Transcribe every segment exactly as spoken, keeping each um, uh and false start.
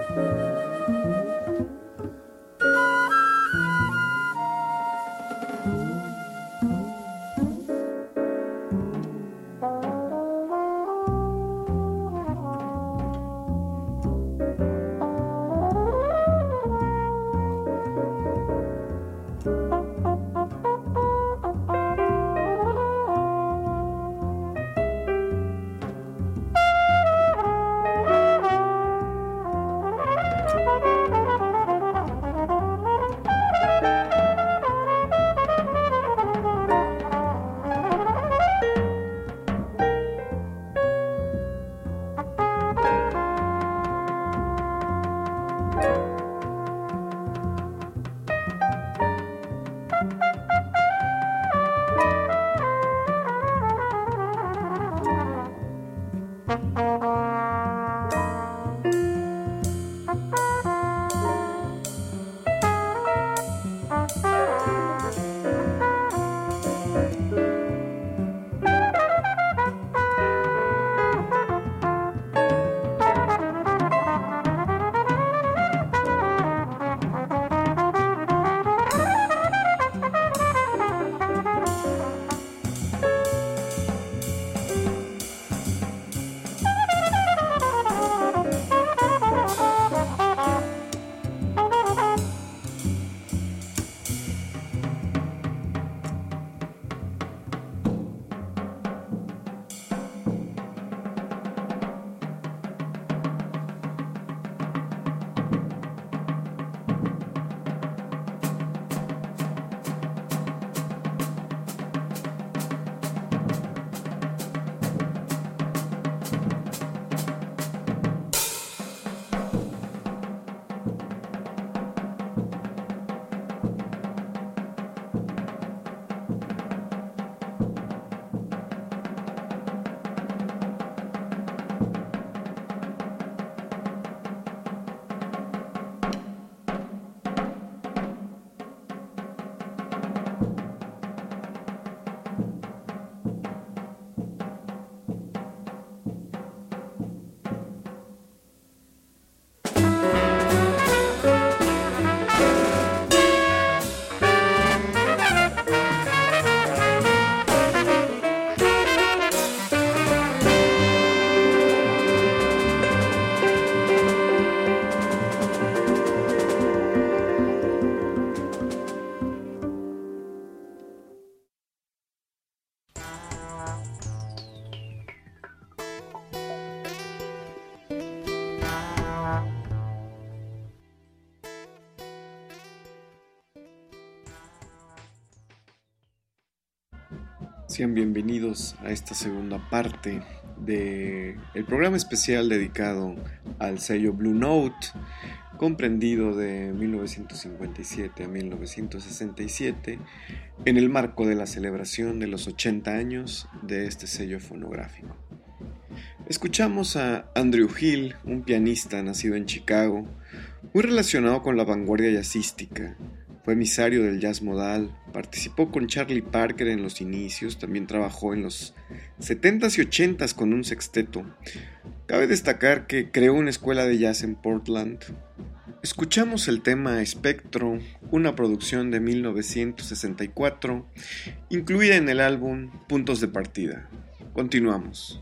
Sean bienvenidos a esta segunda parte del programa especial dedicado al sello Blue Note, comprendido de mil novecientos cincuenta y siete a mil novecientos sesenta y siete, en el marco de la celebración de los ochenta años de este sello fonográfico. Escuchamos a Andrew Hill, un pianista nacido en Chicago, muy relacionado con la vanguardia jazzística. Fue emisario del jazz modal, participó con Charlie Parker en los inicios, también trabajó en los setentas y ochentas con un sexteto. Cabe destacar que creó una escuela de jazz en Portland. Escuchamos el tema Espectro, una producción de mil novecientos sesenta y cuatro, incluida en el álbum Puntos de Partida. Continuamos.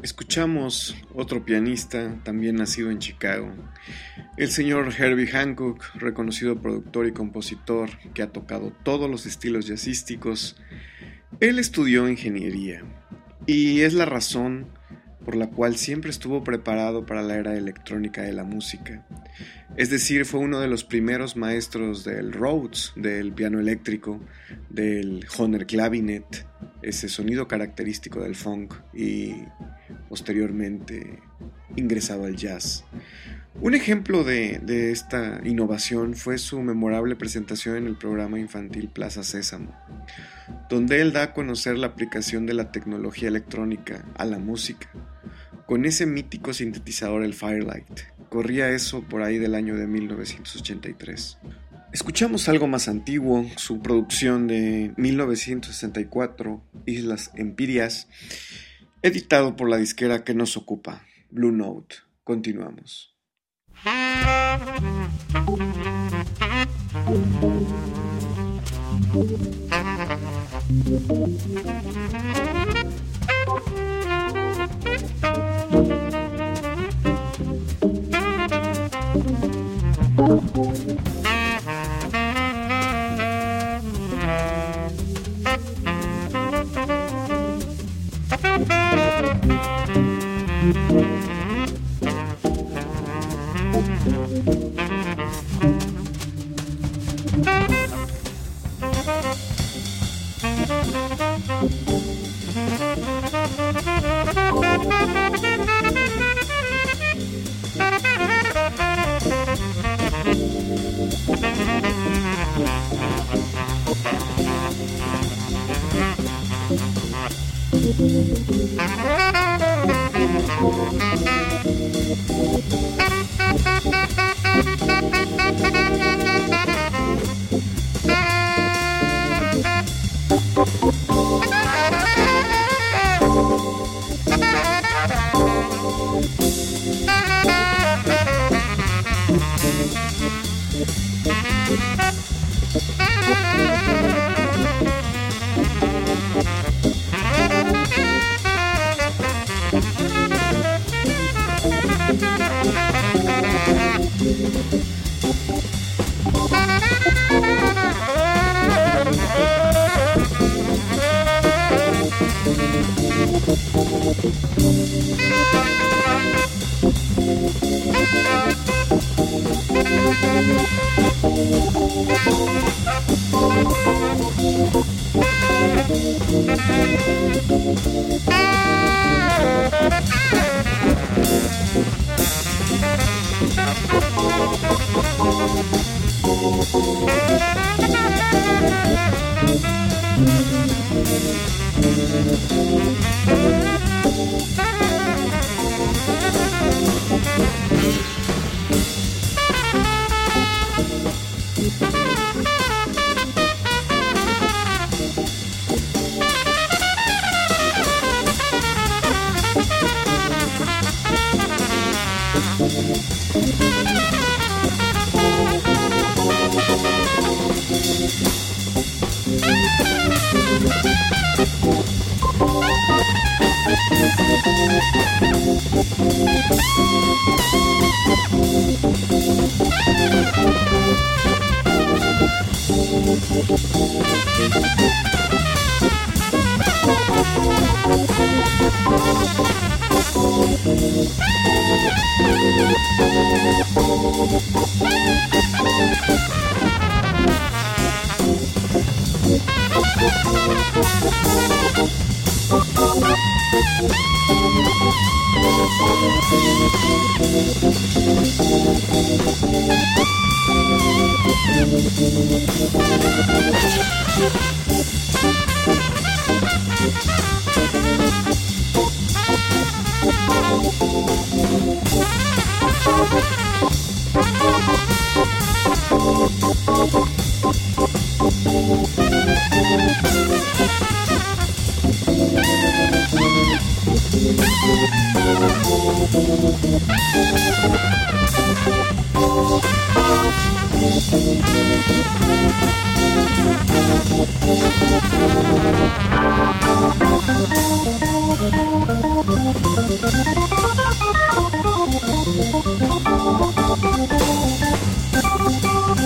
Escuchamos otro pianista, también nacido en Chicago, el señor Herbie Hancock, reconocido productor y compositor que ha tocado todos los estilos jazzísticos. Él estudió ingeniería y es la razón por la cual siempre estuvo preparado para la era electrónica de la música. Es decir, fue uno de los primeros maestros del Rhodes, del piano eléctrico, del Hohner Clavinet, ese sonido característico del funk, y posteriormente ingresado al jazz. Un ejemplo de, de esta innovación fue su memorable presentación en el programa infantil Plaza Sésamo, donde él da a conocer la aplicación de la tecnología electrónica a la música, con ese mítico sintetizador el Firelight. Corría eso por ahí del año de mil novecientos ochenta y tres. Escuchamos algo más antiguo, su producción de mil novecientos sesenta y cuatro, Islas Empirias, editado por la disquera que nos ocupa, Blue Note. Continuamos.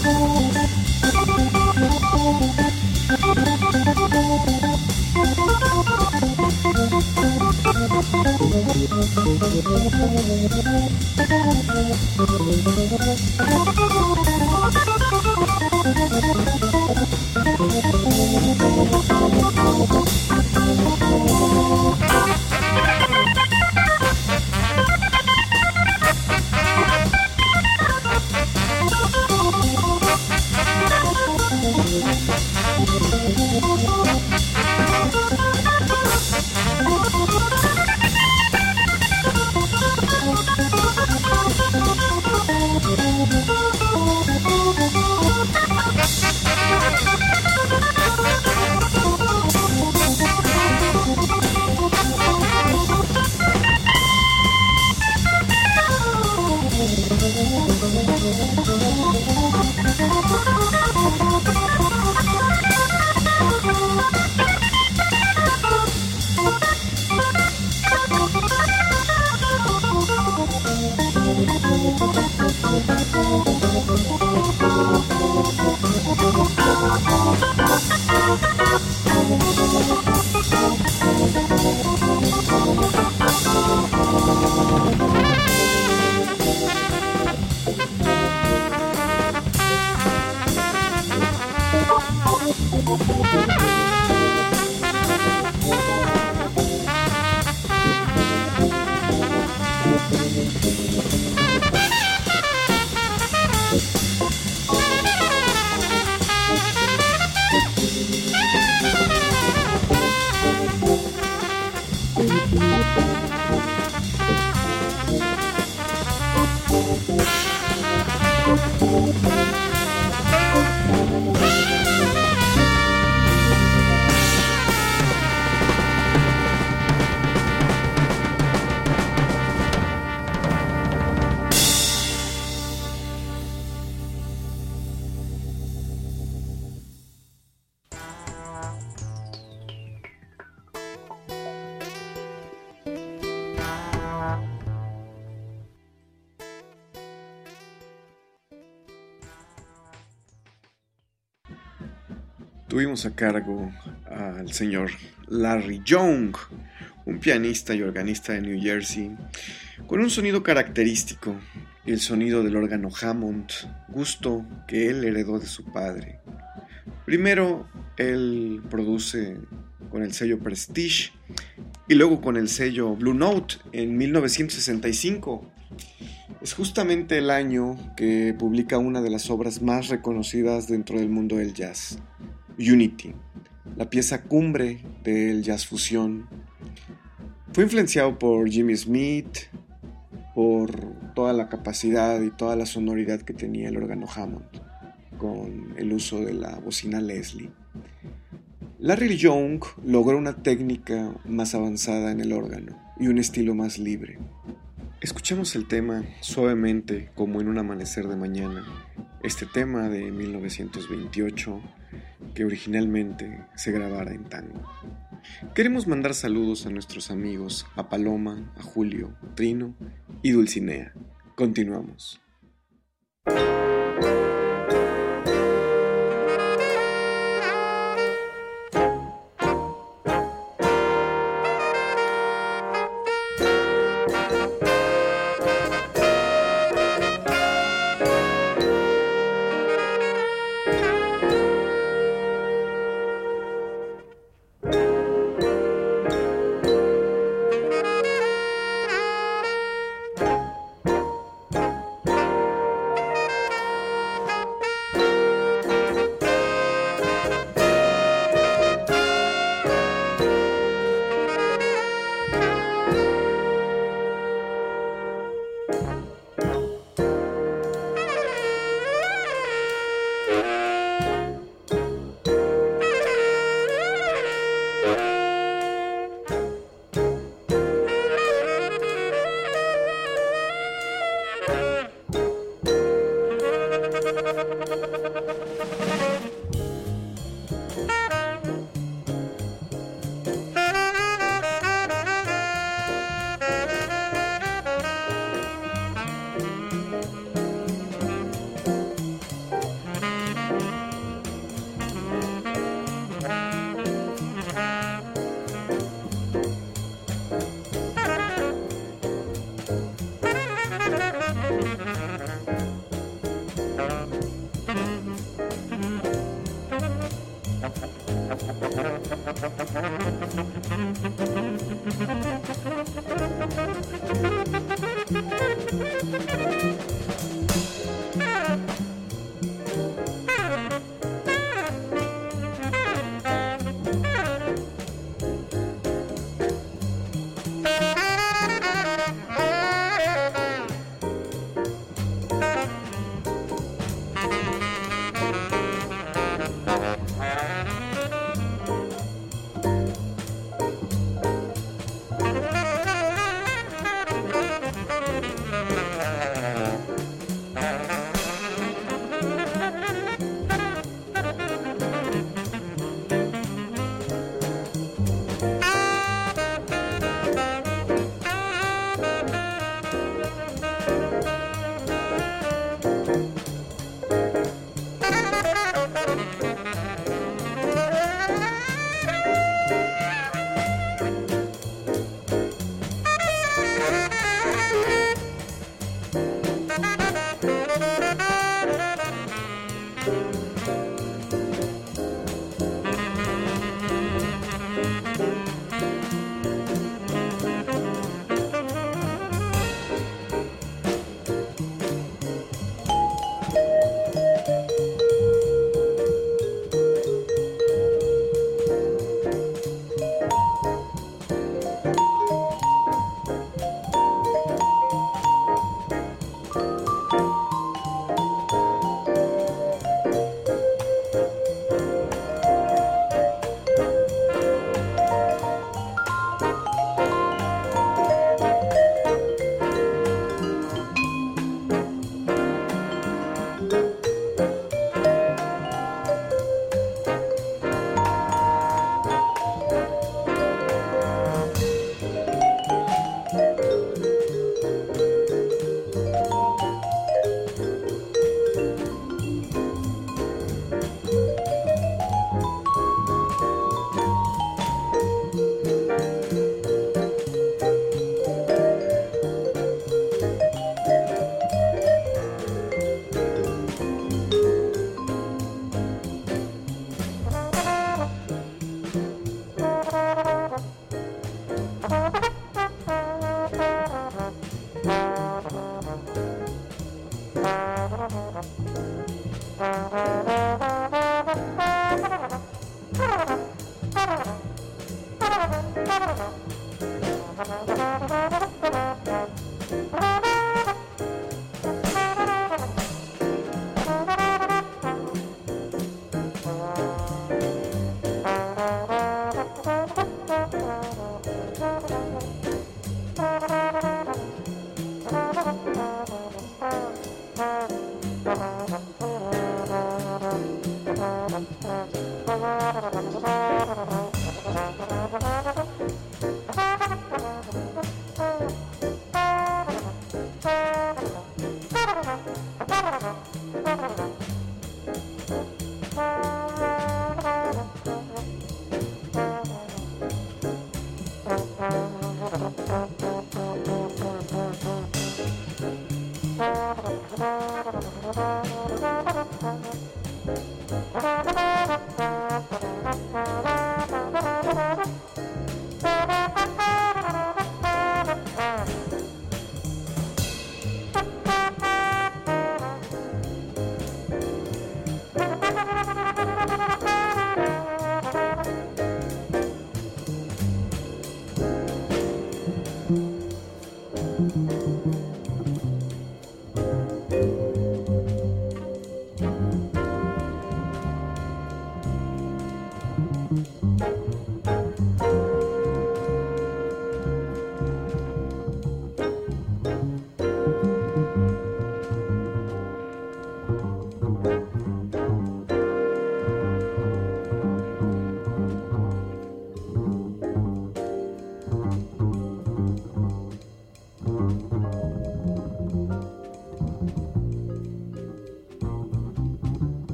Tuvimos a cargo al señor Larry Young, un pianista y organista de New Jersey, con un sonido característico, el sonido del órgano Hammond, gusto que él heredó de su padre. Primero, él produce con el sello Prestige y luego con el sello Blue Note en mil novecientos sesenta y cinco. Es justamente el año que publica una de las obras más reconocidas dentro del mundo del jazz, Unity, la pieza cumbre del jazz fusión. Fue influenciado por Jimmy Smith, por toda la capacidad y toda la sonoridad que tenía el órgano Hammond, con el uso de la bocina Leslie. Larry Young logró una técnica más avanzada en el órgano y un estilo más libre. Escuchamos el tema suavemente como en un amanecer de mañana, este tema de mil novecientos veintiocho que originalmente se grabara en tango. Queremos mandar saludos a nuestros amigos, a Paloma, a Julio, Trino y Dulcinea. Continuamos.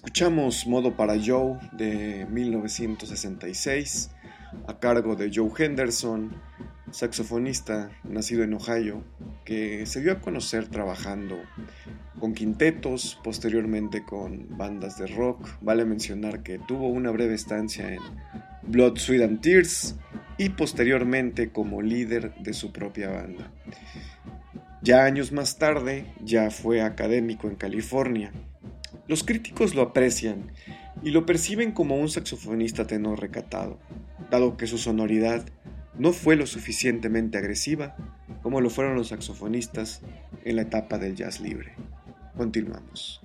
Escuchamos Modo para Joe de mil novecientos sesenta y seis a cargo de Joe Henderson, saxofonista nacido en Ohio, que se dio a conocer trabajando con quintetos, posteriormente con bandas de rock. Vale mencionar que tuvo una breve estancia en Blood, Sweat and Tears y posteriormente como líder de su propia banda. Ya años más tarde, ya fue académico en California. Los críticos lo aprecian y lo perciben como un saxofonista tenor recatado, dado que su sonoridad no fue lo suficientemente agresiva como lo fueron los saxofonistas en la etapa del jazz libre. Continuamos.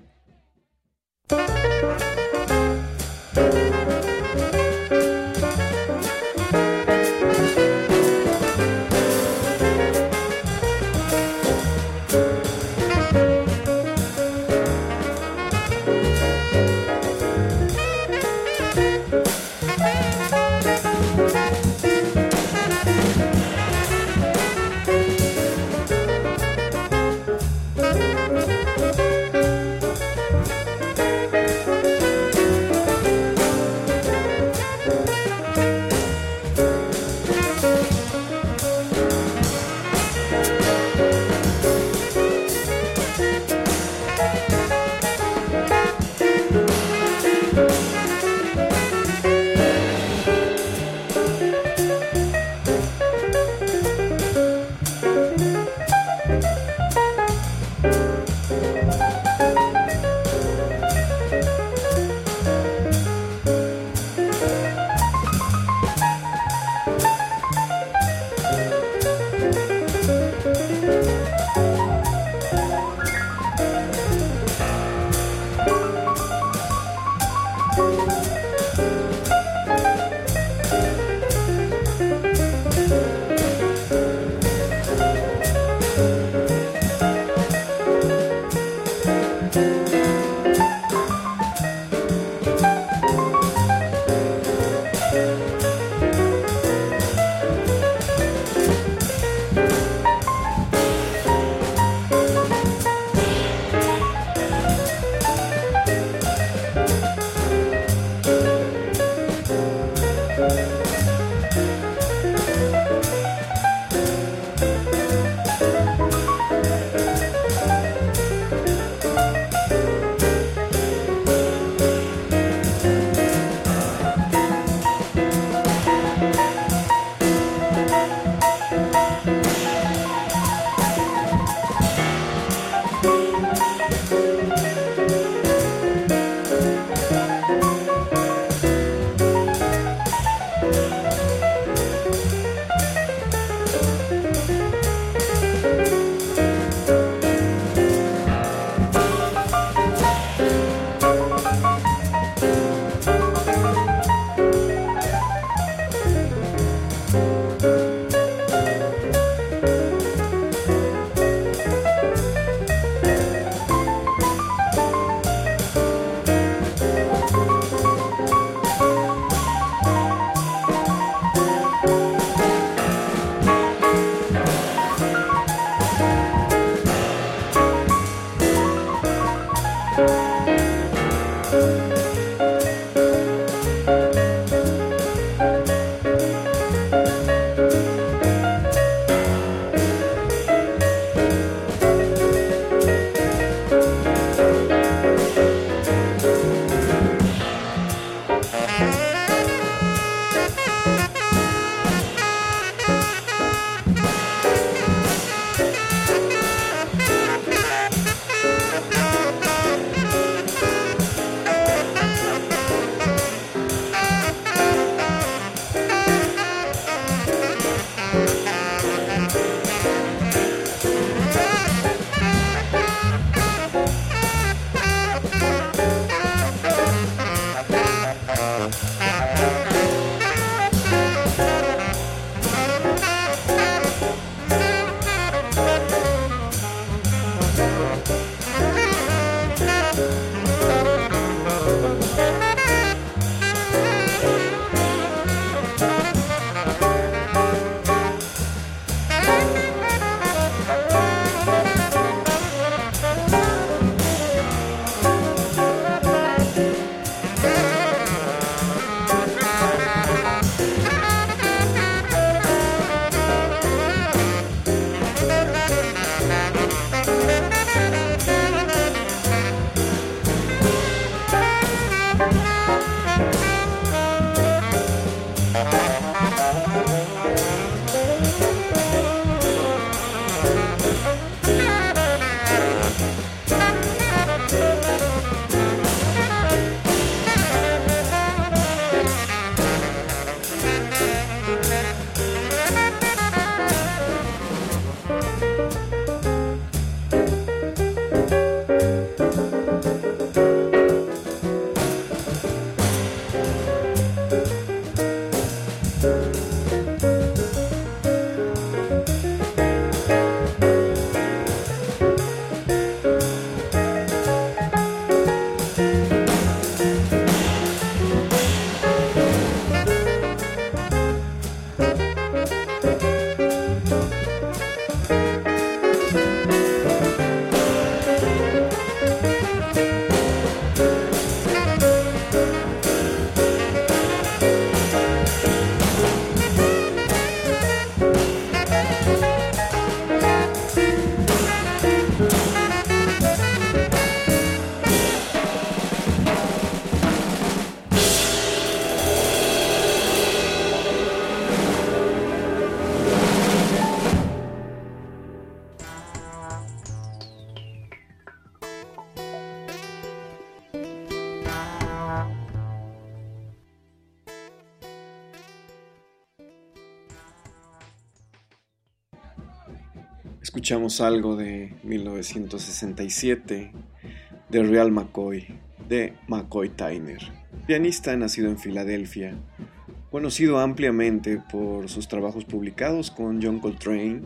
Escuchamos algo de mil novecientos sesenta y siete de Real McCoy, de McCoy Tyner, pianista nacido en Filadelfia, conocido ampliamente por sus trabajos publicados con John Coltrane.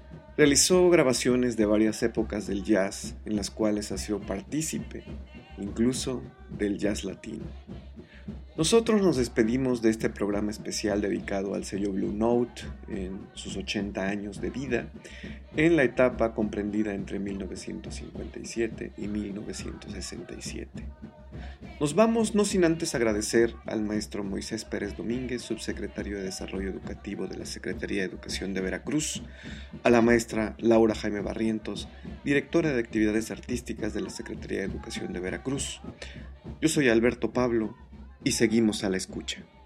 Realizó grabaciones de varias épocas del jazz en las cuales ha sido partícipe, incluso del jazz latino. Nosotros nos despedimos de este programa especial dedicado al sello Blue Note en sus ochenta años de vida, en la etapa comprendida entre mil novecientos cincuenta y siete y mil novecientos sesenta y siete. Nos vamos no sin antes agradecer al maestro Moisés Pérez Domínguez, subsecretario de Desarrollo Educativo de la Secretaría de Educación de Veracruz, a la maestra Laura Jaime Barrientos, directora de Actividades Artísticas de la Secretaría de Educación de Veracruz. Yo soy Alberto Pablo, y seguimos a la escucha.